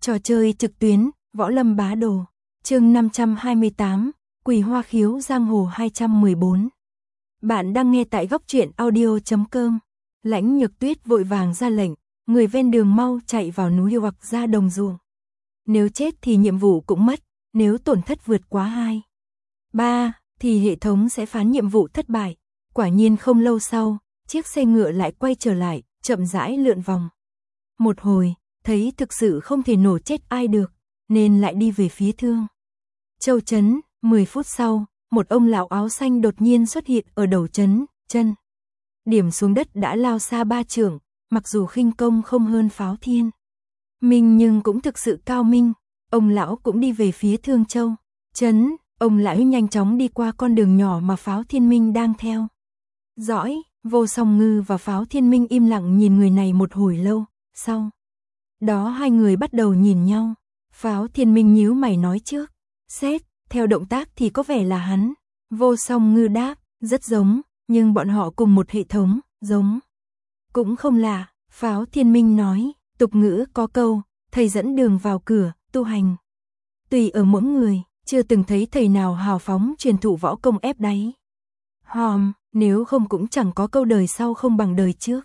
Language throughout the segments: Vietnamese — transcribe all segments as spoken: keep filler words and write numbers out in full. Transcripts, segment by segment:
Trò chơi trực tuyến, Võ Lâm Bá Đồ. Chương năm trăm hai mươi tám, Quỳ Hoa Khiếu Giang Hồ hai trăm mười bốn. Bạn đang nghe tại góc truyện audio chấm com. Lãnh Nhược Tuyết vội vàng ra lệnh, người ven đường mau chạy vào núi hoặc ra đồng ruộng. Nếu chết thì nhiệm vụ cũng mất, nếu tổn thất vượt quá hai, ba thì hệ thống sẽ phán nhiệm vụ thất bại. Quả nhiên không lâu sau, chiếc xe ngựa lại quay trở lại, chậm rãi lượn vòng. Một hồi, thấy thực sự không thể nổ chết ai được, nên lại đi về phía Thương Châu trấn. Mười phút sau, một ông lão áo xanh đột nhiên xuất hiện ở đầu trấn, chân điểm xuống đất đã lao xa ba trượng, mặc dù khinh công không hơn Pháo Thiên Minh nhưng cũng thực sự cao minh. Ông lão cũng đi về phía Thương Châu trấn. Ông lão nhanh chóng đi qua con đường nhỏ mà Pháo Thiên Minh đang theo dõi. Vô Song Ngư và Pháo Thiên Minh im lặng nhìn người này một hồi lâu, sau đó hai người bắt đầu nhìn nhau. Pháo Thiên Minh nhíu mày nói trước, xét, theo động tác thì có vẻ là hắn. Vô Song Ngư đáp, rất giống, nhưng bọn họ cùng một hệ thống, giống cũng không lạ. Pháo Thiên Minh nói, tục ngữ có câu, thầy dẫn đường vào cửa, tu hành tùy ở mỗi người, chưa từng thấy thầy nào hào phóng truyền thụ võ công ép đáy hòm, nếu không cũng chẳng có câu đời sau không bằng đời trước.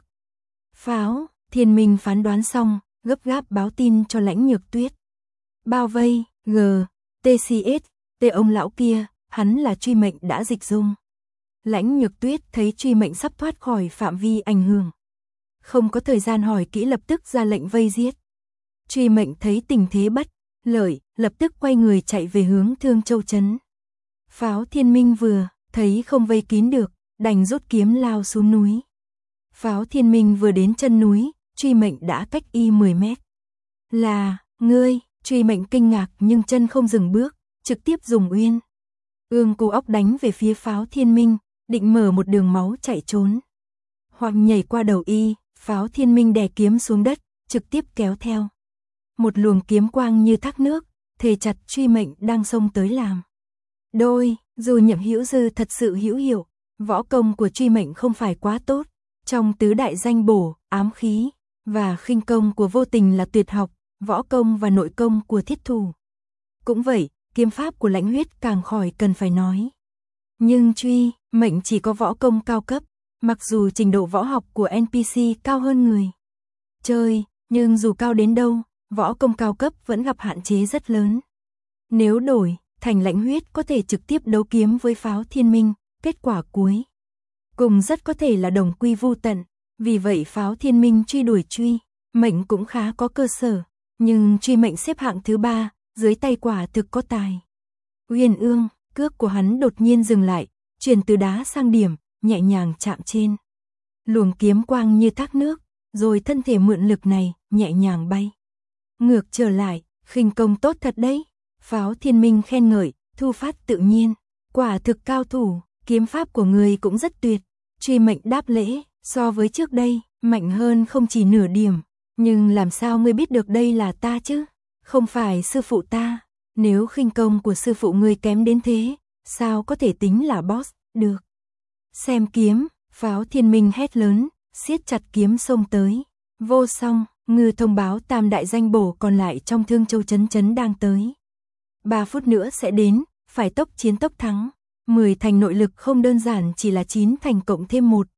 Pháo Thiên Minh phán đoán xong, gấp gáp báo tin cho Lãnh Nhược Tuyết. Bao vây, G, T C S, T ông lão kia, hắn là truy mệnh đã dịch dung. Lãnh Nhược Tuyết thấy truy mệnh sắp thoát khỏi phạm vi ảnh hưởng, không có thời gian hỏi kỹ, lập tức ra lệnh vây giết. Truy mệnh thấy tình thế bất lợi, lập tức quay người chạy về hướng Thương Châu trấn. Pháo Thiên Minh vừa thấy không vây kín được, đành rút kiếm lao xuống núi. Pháo Thiên Minh vừa đến chân núi, truy mệnh đã cách y mười mét. Là, ngươi, truy mệnh kinh ngạc nhưng chân không dừng bước, trực tiếp dùng uyên ương cù óc đánh về phía Pháo Thiên Minh, định mở một đường máu chạy trốn. Hoặc nhảy qua đầu y, Pháo Thiên Minh đè kiếm xuống đất, trực tiếp kéo theo một luồng kiếm quang như thác nước, thề chặt truy mệnh đang xông tới làm đôi. Dù Nhậm Hữu Dư thật sự hữu hiệu, võ công của truy mệnh không phải quá tốt. Trong tứ đại danh bổ, ám khí và khinh công của Vô Tình là tuyệt học, võ công và nội công của Thiết Thủ cũng vậy, kiếm pháp của Lãnh Huyết càng khỏi cần phải nói. Nhưng truy mệnh chỉ có võ công cao cấp, mặc dù trình độ võ học của en pê xê cao hơn người chơi, nhưng dù cao đến đâu, võ công cao cấp vẫn gặp hạn chế rất lớn. Nếu đổi thành Lãnh Huyết có thể trực tiếp đấu kiếm với Pháo Thiên Minh, kết quả cuối cùng rất có thể là đồng quy vu tận. Vì vậy Pháo Thiên Minh truy đuổi truy mệnh cũng khá có cơ sở, nhưng truy mệnh xếp hạng thứ ba, dưới tay quả thực có tài. Uyên ương, cước của hắn đột nhiên dừng lại, chuyển từ đá sang điểm, nhẹ nhàng chạm trên luồng kiếm quang như thác nước, rồi thân thể mượn lực này, nhẹ nhàng bay ngược trở lại. Khinh công tốt thật đấy. Pháo Thiên Minh khen ngợi, thu phát tự nhiên, quả thực cao thủ, kiếm pháp của người cũng rất tuyệt. Truy mệnh đáp lễ, so với trước đây, mạnh hơn không chỉ nửa điểm. Nhưng làm sao ngươi biết được đây là ta chứ? Không phải sư phụ ta. Nếu khinh công của sư phụ ngươi kém đến thế, sao có thể tính là boss được? Xem kiếm, Pháo Thiên Minh hét lớn, siết chặt kiếm xông tới. Vô Song Ngư thông báo tam đại danh bổ còn lại trong Thương Châu trấn trấn đang tới. Ba phút nữa sẽ đến, phải tốc chiến tốc thắng. Mười thành nội lực không đơn giản chỉ là chín thành cộng thêm một.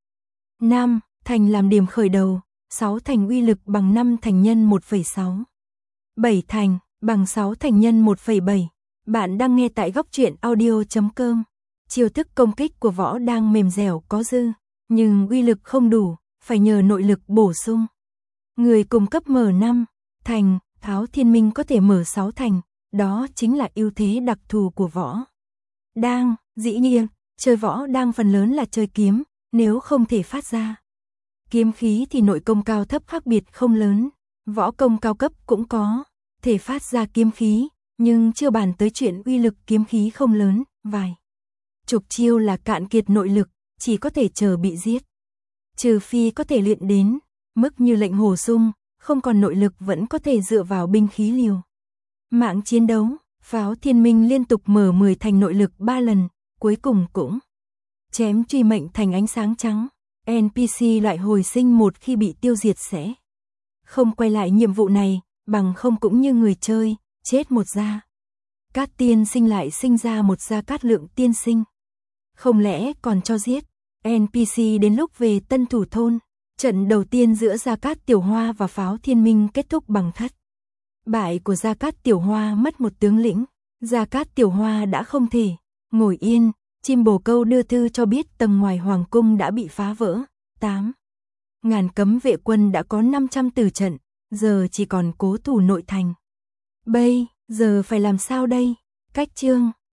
Năm thành làm điểm khởi đầu, sáu thành uy lực bằng năm thành nhân một phẩy sáu. bảy thành bằng sáu thành nhân một phẩy bảy. Bạn đang nghe tại góc truyện audio chấm com. Chiêu thức công kích của võ đang mềm dẻo có dư, nhưng uy lực không đủ, phải nhờ nội lực bổ sung. Người cùng cấp mở năm thành, Pháo Thiên Minh có thể mở sáu thành, đó chính là ưu thế đặc thù của võ đang. Dĩ nhiên, chơi võ đang phần lớn là chơi kiếm, nếu không thể phát ra kiếm khí thì nội công cao thấp khác biệt không lớn. Võ công cao cấp cũng có thể phát ra kiếm khí, nhưng chưa bàn tới chuyện uy lực kiếm khí không lớn, vài chục chiêu là cạn kiệt nội lực, chỉ có thể chờ bị giết. Trừ phi có thể luyện đến mức như Lệnh Hồ Sung, không còn nội lực vẫn có thể dựa vào binh khí liều mạng chiến đấu. Pháo Thiên Minh liên tục mở mười thành nội lực ba lần, cuối cùng cũng chém truy mệnh thành ánh sáng trắng. en pê xê loại hồi sinh một khi bị tiêu diệt sẽ không quay lại nhiệm vụ này, bằng không cũng như người chơi, chết một gia Cát tiên sinh lại sinh ra một Gia Cát Lượng tiên sinh. Không lẽ còn cho giết? en pê xê đến lúc về Tân Thủ Thôn, trận đầu tiên giữa Gia Cát Tiểu Hoa và Pháo Thiên Minh kết thúc bằng thất bại của Gia Cát Tiểu Hoa, mất một tướng lĩnh. Gia Cát Tiểu Hoa đã không thể ngồi yên, chim bồ câu đưa thư cho biết tầng ngoài hoàng cung đã bị phá vỡ. tám Ngàn cấm vệ quân đã có năm trăm tử trận, giờ chỉ còn cố thủ nội thành. Bây giờ phải làm sao đây? Cách chương